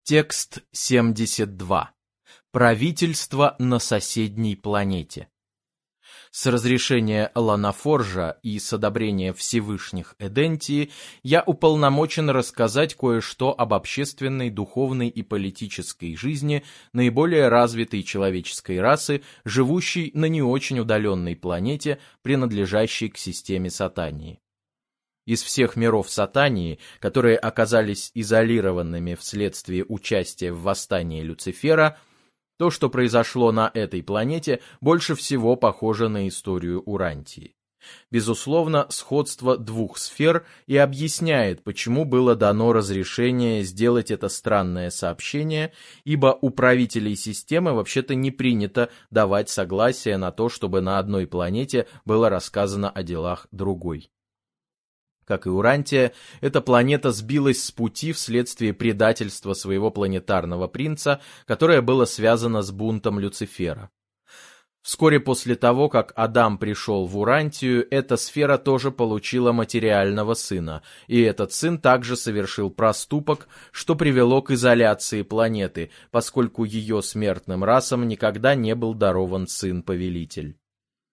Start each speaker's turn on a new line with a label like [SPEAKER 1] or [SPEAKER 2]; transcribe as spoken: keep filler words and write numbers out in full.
[SPEAKER 1] Текст семьдесят два. Правительство на соседней планете. С разрешения Ланафоржа и с одобрения Всевышних Эдентии я уполномочен рассказать кое-что об общественной, духовной и политической жизни наиболее развитой человеческой расы, живущей на не очень удаленной планете, принадлежащей к системе Сатании. Из всех миров Сатании, которые оказались изолированными вследствие участия в восстании Люцифера, то, что произошло на этой планете, больше всего похоже на историю Урантии. Безусловно, сходство двух сфер и объясняет, почему было дано разрешение сделать это странное сообщение, ибо у правителей системы вообще-то не принято давать согласие на то, чтобы на одной планете было рассказано о делах другой. Как и Урантия, эта планета сбилась с пути вследствие предательства своего планетарного принца, которое было связано с бунтом Люцифера. Вскоре после того, как Адам пришел в Урантию, эта сфера тоже получила материального сына, и этот сын также совершил проступок, что привело к изоляции планеты, поскольку ее смертным расам никогда не был дарован сын-повелитель.